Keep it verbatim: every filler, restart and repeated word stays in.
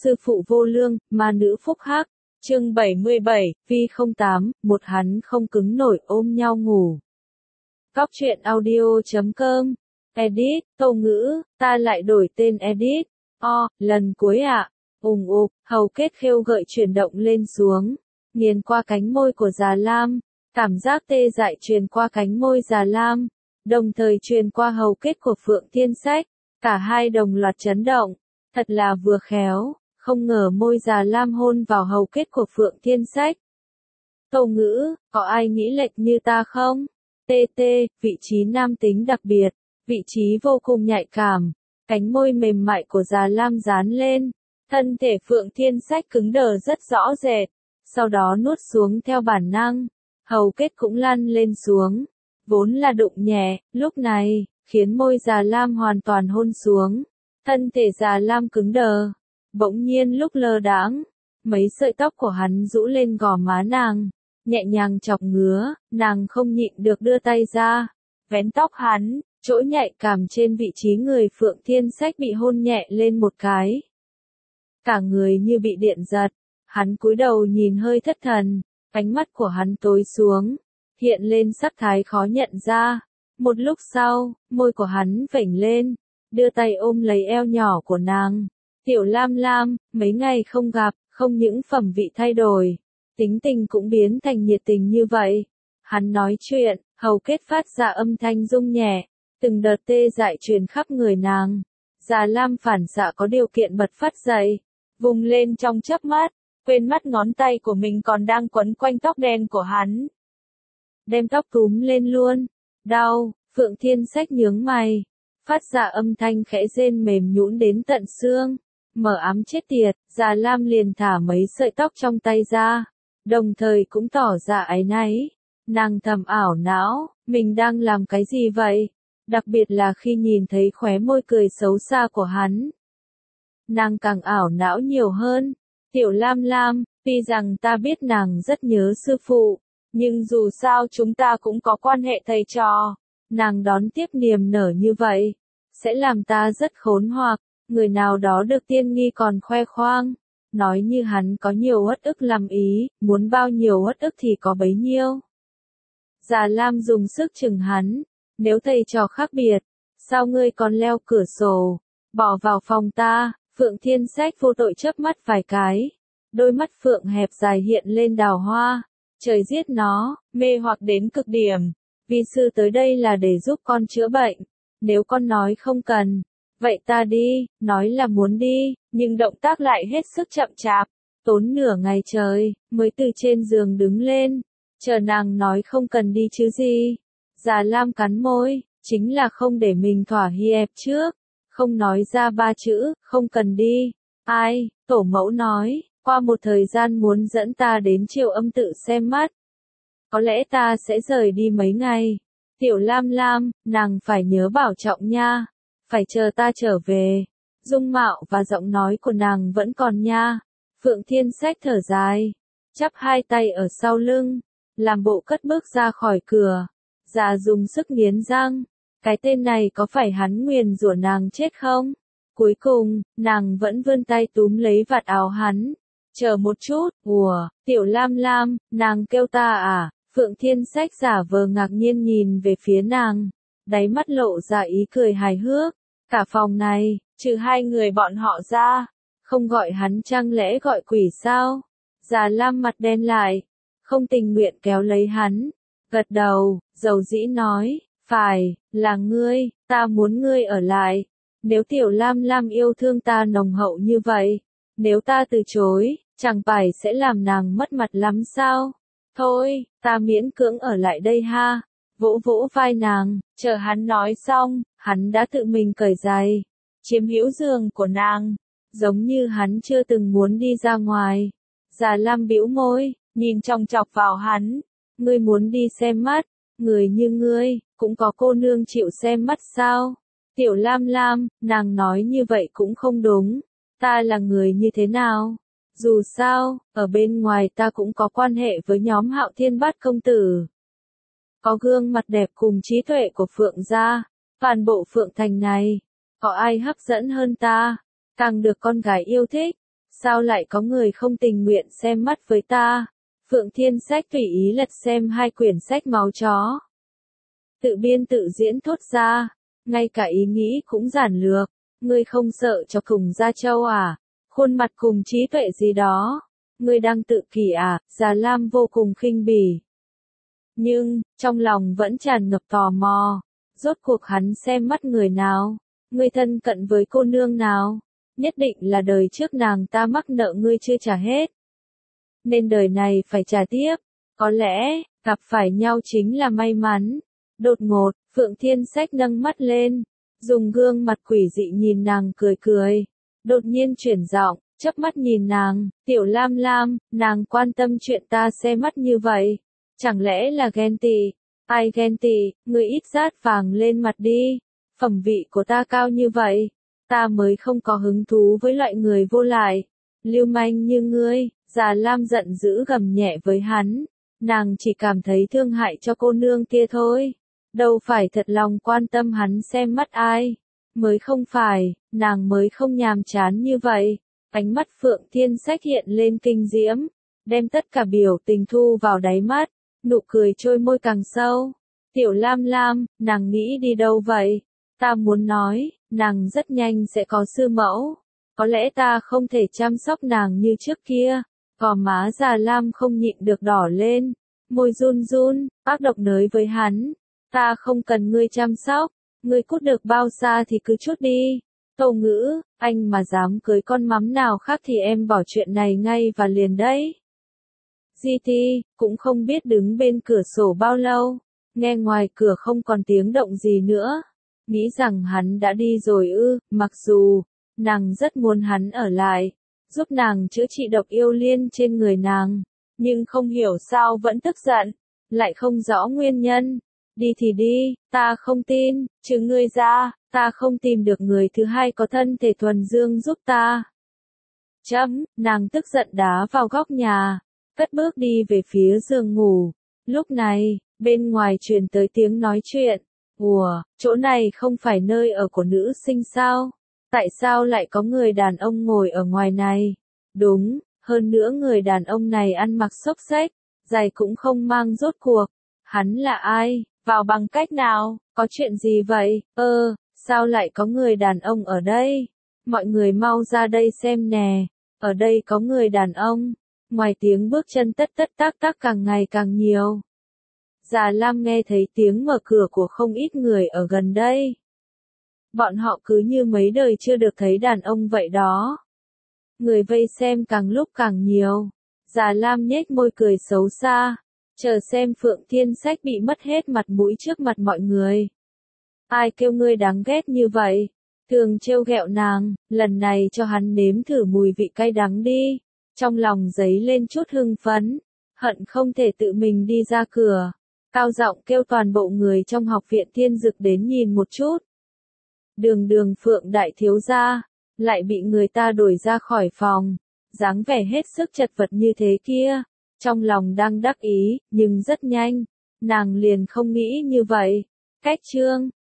sư phụ vô lương, ma nữ phúc hắc. Chương bảy mươi bảy, Vi không tám, một hắn không cứng nổi ôm nhau ngủ. Góc truyện audio chấm com. Edit, Tâu Ngữ, ta lại đổi tên Edit. O, lần cuối ạ. À. Ùng ục, hầu kết khêu gợi chuyển động lên xuống. Nghiền qua cánh môi của Già Lam. Cảm giác tê dại truyền qua cánh môi Già Lam. Đồng thời truyền qua hầu kết của Phượng Thiên Sách. Cả hai đồng loạt chấn động. Thật là vừa khéo. Không ngờ môi Già Lam hôn vào hầu kết của Phượng Thiên Sách. Tâu Ngữ, có ai nghĩ lệch như ta không? tê tê, vị trí nam tính đặc biệt, vị trí vô cùng nhạy cảm. Cánh môi mềm mại của Già Lam dán lên. Thân thể Phượng Thiên Sách cứng đờ rất rõ rệt. Sau đó nuốt xuống theo bản năng. Hầu kết cũng lăn lên xuống. Vốn là đụng nhẹ, lúc này, khiến môi Già Lam hoàn toàn hôn xuống. Thân thể Già Lam cứng đờ. Bỗng nhiên lúc lơ đãng, mấy sợi tóc của hắn rũ lên gò má nàng, nhẹ nhàng chọc ngứa, nàng không nhịn được đưa tay ra, vén tóc hắn, chỗ nhạy cảm trên vị trí người Phượng Thiên Sách bị hôn nhẹ lên một cái. Cả người như bị điện giật, hắn cúi đầu nhìn hơi thất thần, ánh mắt của hắn tối xuống, hiện lên sắc thái khó nhận ra. Một lúc sau, môi của hắn vểnh lên, đưa tay ôm lấy eo nhỏ của nàng. Tiểu Lam Lam, mấy ngày không gặp, không những phẩm vị thay đổi, tính tình cũng biến thành nhiệt tình như vậy. Hắn nói chuyện, hầu kết phát ra âm thanh rung nhẹ, từng đợt tê dại truyền khắp người nàng. Già Lam phản xạ có điều kiện bật phát dậy, vùng lên trong chớp mắt, quên mất ngón tay của mình còn đang quấn quanh tóc đen của hắn. Đem tóc túm lên luôn, đau, Phượng Thiên Sách nhướng mày, phát ra âm thanh khẽ rên mềm nhũn đến tận xương. Mở ám chết tiệt, Già Lam liền thả mấy sợi tóc trong tay ra, đồng thời cũng tỏ ra áy náy. Nàng thầm ảo não, mình đang làm cái gì vậy? Đặc biệt là khi nhìn thấy khóe môi cười xấu xa của hắn. Nàng càng ảo não nhiều hơn. Tiểu Lam Lam, tuy rằng ta biết nàng rất nhớ sư phụ, nhưng dù sao chúng ta cũng có quan hệ thầy trò. Nàng đón tiếp niềm nở như vậy, sẽ làm ta rất khốn hoặc. Người nào đó được tiên nghi còn khoe khoang, nói như hắn có nhiều uất ức làm ý, muốn bao nhiêu uất ức thì có bấy nhiêu. Già Lam dùng sức chừng hắn, nếu thầy trò khác biệt, sao ngươi còn leo cửa sổ, bỏ vào phòng ta? Phượng Thiên Sách vô tội chớp mắt vài cái, đôi mắt phượng hẹp dài hiện lên đào hoa, trời giết nó, mê hoặc đến cực điểm. Vi sư tới đây là để giúp con chữa bệnh, nếu con nói không cần, vậy ta đi, nói là muốn đi, nhưng động tác lại hết sức chậm chạp, tốn nửa ngày trời, mới từ trên giường đứng lên, chờ nàng nói không cần đi chứ gì. Già Lam cắn môi, chính là không để mình thỏa hiệp trước, không nói ra ba chữ, không cần đi. Ai, tổ mẫu nói, qua một thời gian muốn dẫn ta đến Triều Âm tự xem mắt. Có lẽ ta sẽ rời đi mấy ngày. Tiểu Lam Lam, nàng phải nhớ bảo trọng nha. Phải chờ ta trở về. Dung mạo và giọng nói của nàng vẫn còn nha. Phượng Thiên Sách thở dài, chắp hai tay ở sau lưng, làm bộ cất bước ra khỏi cửa. Già dùng sức nghiến răng, cái tên này có phải hắn nguyền rủa nàng chết không? Cuối cùng, nàng vẫn vươn tay túm lấy vạt áo hắn. Chờ một chút, ủa, Tiểu Lam Lam, nàng kêu ta à? Phượng Thiên Sách giả vờ ngạc nhiên nhìn về phía nàng, đáy mắt lộ ra ý cười hài hước. Cả phòng này, trừ hai người bọn họ ra, không gọi hắn chẳng lẽ gọi quỷ sao? Già Lam mặt đen lại, không tình nguyện kéo lấy hắn, gật đầu, dầu dĩ nói, phải, là ngươi, ta muốn ngươi ở lại. Nếu Tiểu Lam Lam yêu thương ta nồng hậu như vậy, nếu ta từ chối, chẳng phải sẽ làm nàng mất mặt lắm sao? Thôi, ta miễn cưỡng ở lại đây ha. Vỗ vỗ vai nàng, chờ hắn nói xong, hắn đã tự mình cởi giày, chiếm hữu giường của nàng, giống như hắn chưa từng muốn đi ra ngoài. Già Lam bĩu môi, nhìn chòng chọc vào hắn, ngươi muốn đi xem mắt, người như ngươi, cũng có cô nương chịu xem mắt sao? Tiểu Lam Lam, nàng nói như vậy cũng không đúng, ta là người như thế nào? Dù sao, ở bên ngoài ta cũng có quan hệ với nhóm Hạo Thiên Bát công tử. Có gương mặt đẹp cùng trí tuệ của Phượng gia, toàn bộ Phượng thành này, có ai hấp dẫn hơn ta, càng được con gái yêu thích. sao lại có người không tình nguyện xem mắt với ta? Phượng Thiên Sách tùy ý lật xem hai quyển sách máu chó. Tự biên tự diễn thốt ra, ngay cả ý nghĩ cũng giản lược, ngươi không sợ cho cùng Gia Châu à? Khuôn mặt cùng trí tuệ gì đó, ngươi đang tự kỷ à? Già Lam vô cùng khinh bỉ. Nhưng, trong lòng vẫn tràn ngập tò mò, rốt cuộc hắn xem mắt người nào? Ngươi thân cận với cô nương nào? Nhất định là đời trước nàng ta mắc nợ ngươi chưa trả hết, nên đời này phải trả tiếp. Có lẽ, gặp phải nhau chính là may mắn. Đột ngột, Phượng Thiên Sách nâng mắt lên, dùng gương mặt quỷ dị nhìn nàng cười cười. Đột nhiên chuyển giọng, chớp mắt nhìn nàng, Tiểu Lam Lam, nàng quan tâm chuyện ta xe mắt như vậy. Chẳng lẽ là ghen tị? Ai ghen tị, ngươi ít rát vàng lên mặt đi. Phẩm vị của ta cao như vậy, ta mới không có hứng thú với loại người vô lại, lưu manh như ngươi. Già Lam giận dữ gầm nhẹ với hắn, nàng chỉ cảm thấy thương hại cho cô nương kia thôi, đâu phải thật lòng quan tâm hắn xem mắt ai, mới không phải, nàng mới không nhàm chán như vậy. Ánh mắt Phượng Thiên Sách hiện lên kinh diễm, đem tất cả biểu tình thu vào đáy mắt, nụ cười trôi môi càng sâu. Tiểu Lam Lam, nàng nghĩ đi đâu vậy? Ta muốn nói, nàng rất nhanh sẽ có sư mẫu, có lẽ ta không thể chăm sóc nàng như trước kia. Gò má Già Lam không nhịn được đỏ lên, môi run run, ác độc nới với hắn, ta không cần ngươi chăm sóc, ngươi cút được bao xa thì cứ chút đi. Tâu Ngữ, anh mà dám cưới con mắm nào khác thì em bỏ chuyện này ngay và liền đấy. giê tê, cũng không biết đứng bên cửa sổ bao lâu, nghe ngoài cửa không còn tiếng động gì nữa, nghĩ rằng hắn đã đi rồi ư, mặc dù, nàng rất muốn hắn ở lại, giúp nàng chữa trị độc yêu liên trên người nàng, nhưng không hiểu sao vẫn tức giận, lại không rõ nguyên nhân. Đi thì đi, ta không tin, trừ ngươi ra, ta không tìm được người thứ hai có thân thể thuần dương giúp ta. Chấm, nàng tức giận đá vào góc nhà, cất bước đi về phía giường ngủ. Lúc này, bên ngoài truyền tới tiếng nói chuyện. Ủa, chỗ này không phải nơi ở của nữ sinh sao? Tại sao lại có người đàn ông ngồi ở ngoài này? Đúng, hơn nữa người đàn ông này ăn mặc xốc xếch, giày cũng không mang rốt cuộc. Hắn là ai? Vào bằng cách nào? Có chuyện gì vậy? Ơ, sao lại có người đàn ông ở đây? Mọi người mau ra đây xem nè. Ở đây có người đàn ông. Ngoài tiếng bước chân tất tất tác tác càng ngày càng nhiều. Già Lam nghe thấy tiếng mở cửa của không ít người ở gần đây. Bọn họ cứ như mấy đời chưa được thấy đàn ông vậy đó. Người vây xem càng lúc càng nhiều. Già Lam nhếch môi cười xấu xa, chờ xem Phượng Thiên Sách bị mất hết mặt mũi trước mặt mọi người. Ai kêu ngươi đáng ghét như vậy? Thường trêu ghẹo nàng, lần này cho hắn nếm thử mùi vị cay đắng đi. Trong lòng dấy lên chút hưng phấn, hận không thể tự mình đi ra cửa. Cao giọng kêu toàn bộ người trong học viện Thiên Dực đến nhìn một chút. Đường đường Phượng đại thiếu gia, lại bị người ta đuổi ra khỏi phòng, dáng vẻ hết sức chật vật như thế kia. Trong lòng đang đắc ý, nhưng rất nhanh, nàng liền không nghĩ như vậy. Cách chương